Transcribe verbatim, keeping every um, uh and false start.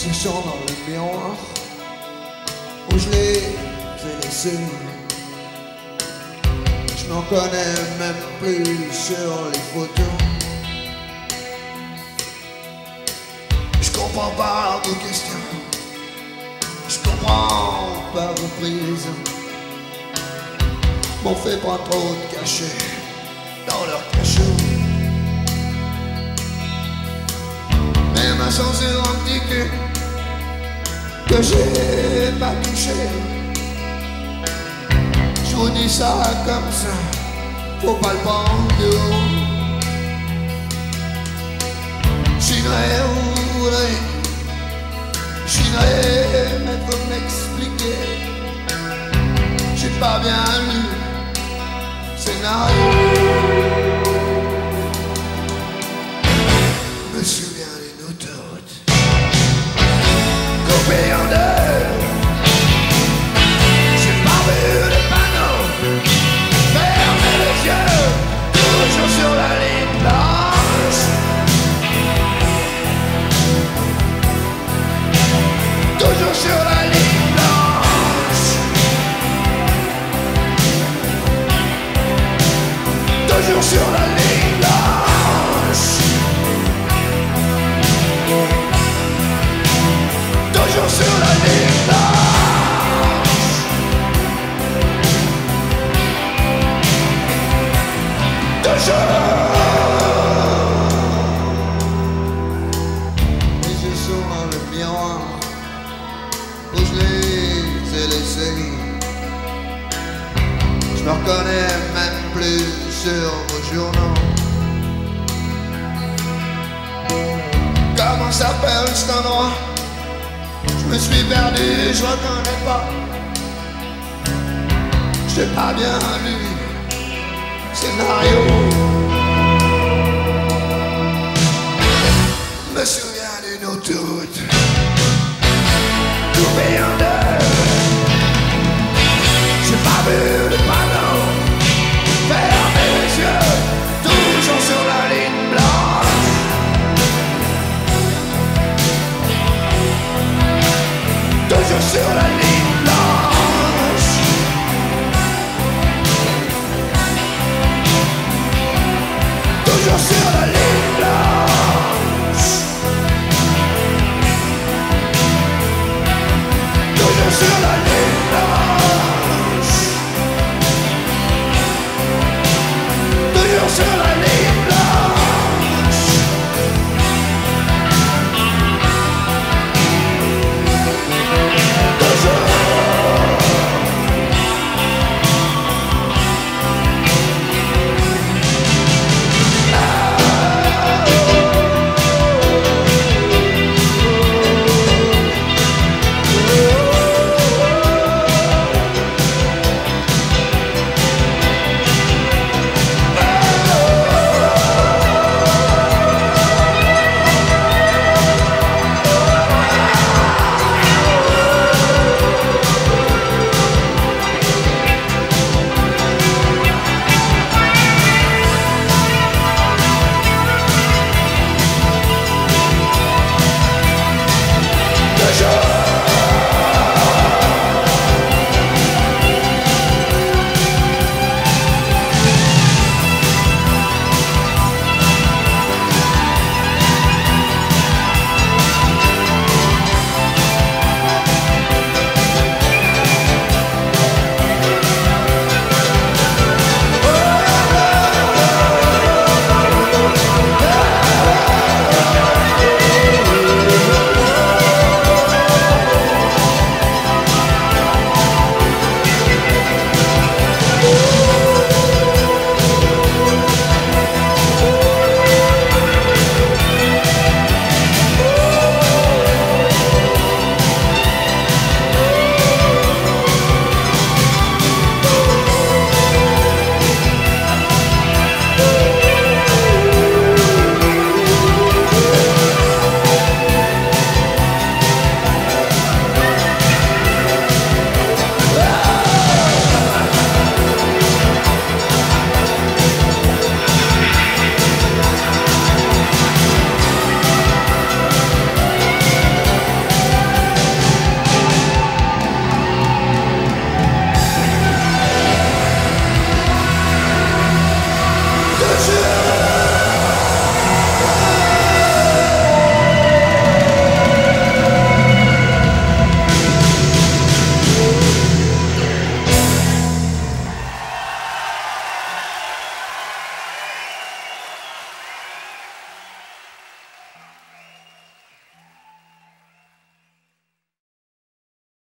réflexions dans le miroir où je les ai laissés. Je m'en connais même plus sur les photos. Je comprends pas vos questions, je comprends pas vos prises. M'ont fait pas trop de cachets dans leur cachot. Même un sens identique que j'ai pas touché. Je vous dis ça comme ça, faut pas le prendre de haut. J'suinerais, vous voudrez, j'suinerais, mais faut m'expliquer. J'ai pas bien lu le scénario. Me souviens d'une autoroute coupée en deux. J'ai pas vu les panneaux, fermé les yeux, toujours sur la ligne blanche. Toujours sur la ligne blanche. Toujours sur la ligne blanche. Toujours sur la ligne blanche. Toujours. Les yeux sont dans le miroir où je les ai laissés. Je me reconnais même plus sur vos journaux. Comment s'appelle cet endroit? Je me suis perdu, je reconnais pas. J'ai pas bien lu le scénario. Me souviens d'une autoroute